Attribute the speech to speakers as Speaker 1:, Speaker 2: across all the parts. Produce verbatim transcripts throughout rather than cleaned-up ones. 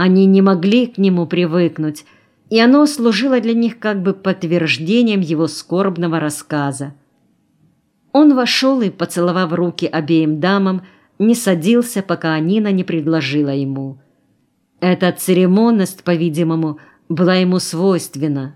Speaker 1: Они не могли к нему привыкнуть, и оно служило для них как бы подтверждением его скорбного рассказа. Он вошел и, поцеловав руки обеим дамам, не садился, пока Анина не предложила ему. Эта церемонность, по-видимому, была ему свойственна.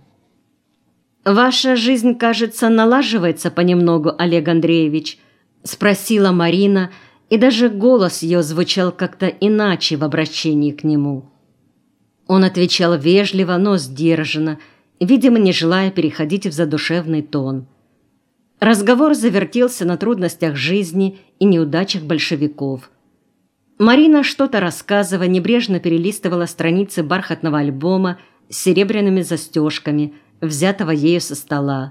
Speaker 1: «Ваша жизнь, кажется, налаживается понемногу, Олег Андреевич?» – спросила Марина, и даже голос ее звучал как-то иначе в обращении к нему. Он отвечал вежливо, но сдержанно, видимо, не желая переходить в задушевный тон. Разговор завертелся на трудностях жизни и неудачах большевиков. Марина, что-то рассказывая, небрежно перелистывала страницы бархатного альбома с серебряными застежками, взятого ею со стола.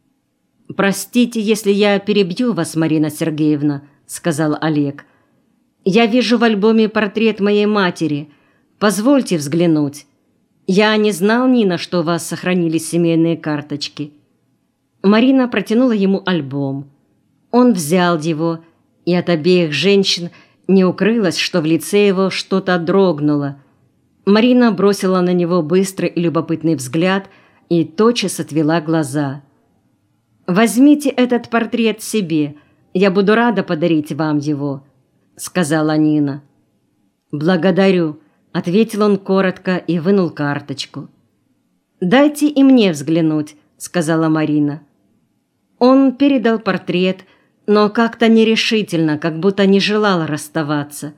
Speaker 1: «Простите, если я перебью вас, Марина Сергеевна», — сказал Олег. «Я вижу в альбоме портрет моей матери. Позвольте взглянуть. Я не знал, Нина, что у вас сохранились семейные карточки». Марина протянула ему альбом. Он взял его, и от обеих женщин не укрылось, что в лице его что-то дрогнуло. Марина бросила на него быстрый и любопытный взгляд и тотчас отвела глаза. «Возьмите этот портрет себе. Я буду рада подарить вам его», — сказала Нина. «Благодарю», — ответил он коротко и вынул карточку. «Дайте и мне взглянуть», — сказала Марина. Он передал портрет, но как-то нерешительно, как будто не желал расставаться.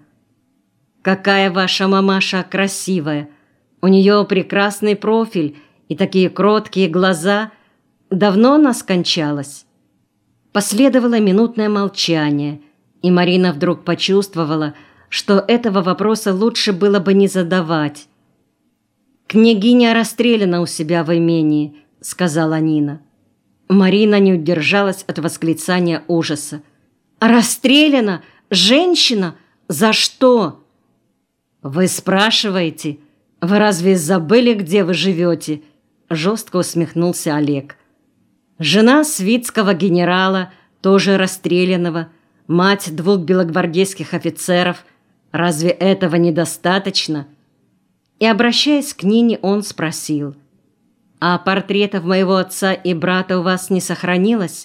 Speaker 1: «Какая ваша мамаша красивая! У нее прекрасный профиль и такие кроткие глаза. Давно она скончалась?» Последовало минутное молчание, и Марина вдруг почувствовала, что этого вопроса лучше было бы не задавать. «Княгиня расстреляна у себя в имении», — сказала Нина. Марина не удержалась от восклицания ужаса. «Расстреляна? Женщина? За что?» «Вы спрашиваете? Вы разве забыли, где вы живете?» Жестко усмехнулся Олег. «Жена свитского генерала, тоже расстрелянного, мать двух белогвардейских офицеров. Разве этого недостаточно?» И, обращаясь к Нине, он спросил: «А портретов моего отца и брата у вас не сохранилось?»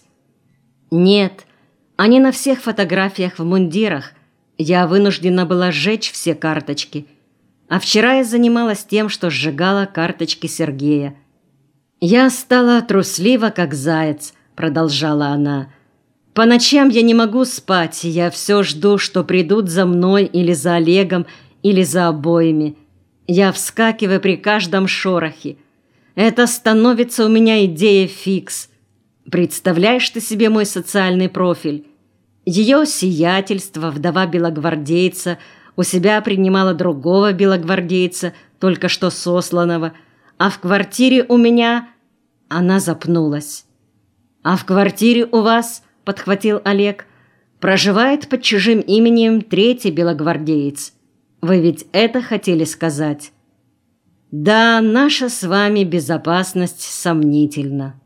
Speaker 1: «Нет, они на всех фотографиях в мундирах. Я вынуждена была сжечь все карточки. А вчера я занималась тем, что сжигала карточки Сергея. Я стала труслива, как заяц», — продолжала она. «По ночам я не могу спать, я все жду, что придут за мной или за Олегом, или за обоими. Я вскакиваю при каждом шорохе. Это становится у меня идея фикс. Представляешь ты себе мой социальный профиль? Ее сиятельство, вдова белогвардейца, у себя принимала другого белогвардейца, только что сосланного, а в квартире у меня...» Она запнулась. «А в квартире у вас, — подхватил Олег, — проживает под чужим именем третий белогвардеец. Вы ведь это хотели сказать?» «Да, наша с вами безопасность сомнительна».